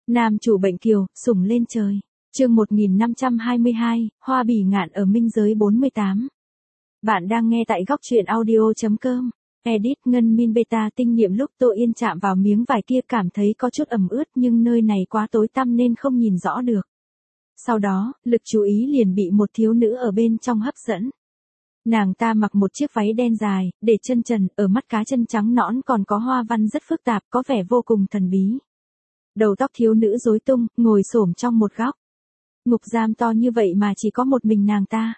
Nam chủ bệnh kiều, sủng lên trời. Chương 1522, Hoa bỉ ngạn ở minh giới 48. Bạn đang nghe tại góc truyện audio.com. Edit Ngân Min Beta tinh nghiệm lúc Tô Yên chạm vào miếng vải kia cảm thấy có chút ẩm ướt nhưng nơi này quá tối tăm nên không nhìn rõ được. Sau đó, lực chú ý liền bị một thiếu nữ ở bên trong hấp dẫn. Nàng ta mặc một chiếc váy đen dài, để chân trần, ở mắt cá chân trắng nõn còn có hoa văn rất phức tạp, có vẻ vô cùng thần bí. Đầu tóc thiếu nữ rối tung, ngồi xổm trong một góc. Ngục giam to như vậy mà chỉ có một mình nàng ta.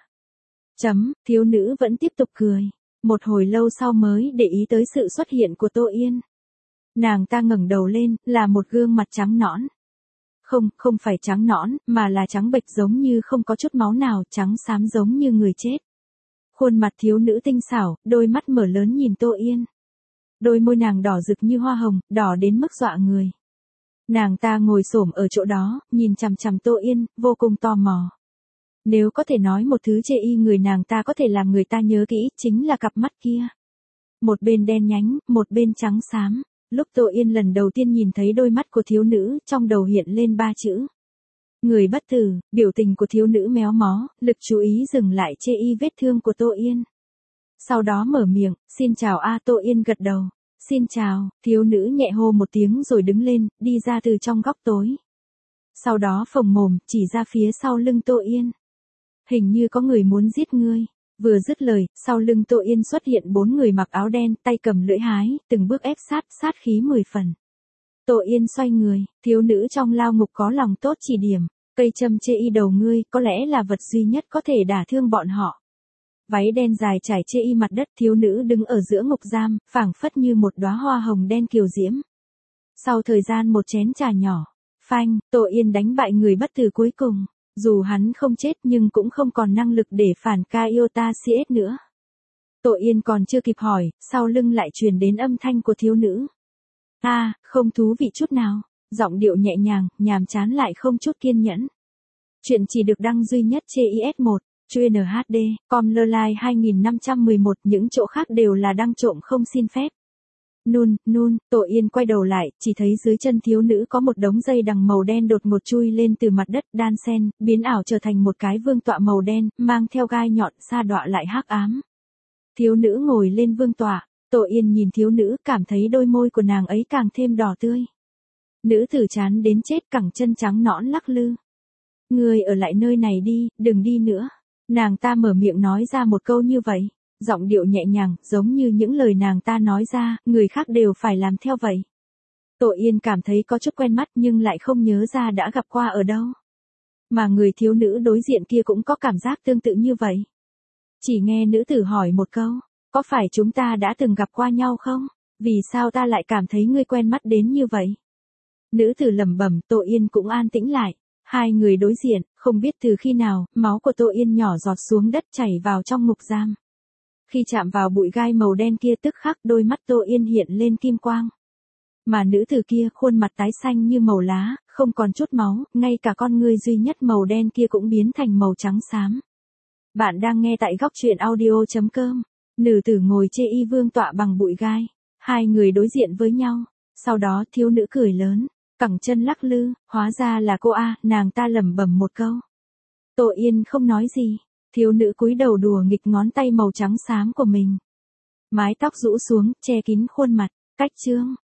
Thiếu nữ vẫn tiếp tục cười. Một hồi lâu sau mới để ý tới sự xuất hiện của Tô Yên. Nàng ta ngẩng đầu lên, là một gương mặt trắng nõn. Không phải trắng nõn, mà là trắng bệch giống như không có chút máu nào, trắng xám giống như người chết. Khuôn mặt thiếu nữ tinh xảo, đôi mắt mở lớn nhìn Tô Yên. Đôi môi nàng đỏ rực như hoa hồng, đỏ đến mức dọa người. Nàng ta ngồi xổm ở chỗ đó, nhìn chằm chằm Tô Yên, vô cùng tò mò. Nếu có thể nói một thứ chê y người nàng ta có thể làm người ta nhớ kỹ, chính là cặp mắt kia. Một bên đen nhánh, một bên trắng xám. Lúc Tô Yên lần đầu tiên nhìn thấy đôi mắt của thiếu nữ, trong đầu hiện lên 3 chữ. Người bất tử. Biểu tình của thiếu nữ méo mó, lực chú ý dừng lại chê y vết thương của Tô Yên. Sau đó mở miệng, xin chào a. Tô Yên gật đầu. Xin chào. Thiếu nữ nhẹ hô một tiếng rồi đứng lên, đi ra từ trong góc tối. Sau đó phồng mồm, chỉ ra phía sau lưng Tô Yên. Hình như có người muốn giết ngươi. Vừa dứt lời, sau lưng Tô Yên xuất hiện 4 người mặc áo đen, tay cầm lưỡi hái, từng bước ép sát, sát khí 10 phần. Tô Yên xoay người, thiếu nữ trong lao ngục có lòng tốt chỉ điểm, cây châm chê y đầu ngươi, có lẽ là vật duy nhất có thể đả thương bọn họ. Váy đen dài trải chê y mặt đất, thiếu nữ đứng ở giữa ngục giam, phảng phất như một đóa hoa hồng đen kiều diễm. Sau thời gian một chén trà nhỏ, phanh, Tô Yên đánh bại người bất tử cuối cùng. Dù hắn không chết nhưng cũng không còn năng lực để phản ca iota CS nữa. Tô Yên còn chưa kịp hỏi, sau lưng lại truyền đến âm thanh của thiếu nữ. Không thú vị chút nào, giọng điệu nhẹ nhàng, nhàm chán lại không chút kiên nhẫn. Chuyện chỉ được đăng duy nhất trên IS1, chuyên HD, com Lolai 2511, những chỗ khác đều là đăng trộm không xin phép. Tô Yên quay đầu lại, chỉ thấy dưới chân thiếu nữ có một đống dây đằng màu đen đột ngột chui lên từ mặt đất, đan sen, biến ảo trở thành một cái vương tọa màu đen, mang theo gai nhọn, sa đọa lại hắc ám. Thiếu nữ ngồi lên vương tọa, Tô Yên nhìn thiếu nữ, cảm thấy đôi môi của nàng ấy càng thêm đỏ tươi. Nữ tử chán đến chết, cẳng chân trắng nõn lắc lư. Ngươi ở lại nơi này đi, đừng đi nữa. Nàng ta mở miệng nói ra một câu như vậy. Giọng điệu nhẹ nhàng, giống như những lời nàng ta nói ra, người khác đều phải làm theo vậy. Tô Yên cảm thấy có chút quen mắt nhưng lại không nhớ ra đã gặp qua ở đâu. Mà người thiếu nữ đối diện kia cũng có cảm giác tương tự như vậy. Chỉ nghe nữ tử hỏi một câu, có phải chúng ta đã từng gặp qua nhau không? Vì sao ta lại cảm thấy ngươi quen mắt đến như vậy? Nữ tử lẩm bẩm, Tô Yên cũng an tĩnh lại. Hai người đối diện, không biết từ khi nào, máu của Tô Yên nhỏ giọt xuống đất chảy vào trong ngục giam. Khi chạm vào bụi gai màu đen kia tức khắc đôi mắt Tô Yên hiện lên kim quang. Mà nữ tử kia khuôn mặt tái xanh như màu lá, không còn chút máu, ngay cả con ngươi duy nhất màu đen kia cũng biến thành màu trắng xám. Bạn đang nghe tại góc truyện audio.com. Nữ tử ngồi chê y vương tọa bằng bụi gai. Hai người đối diện với nhau. Sau đó thiếu nữ cười lớn, cẳng chân lắc lư, hóa ra là cô a. Nàng ta lẩm bẩm một câu. Tô Yên không nói gì. Thiếu nữ cúi đầu đùa nghịch ngón tay màu trắng xám của mình. Mái tóc rũ xuống, che kín khuôn mặt. Cách chương.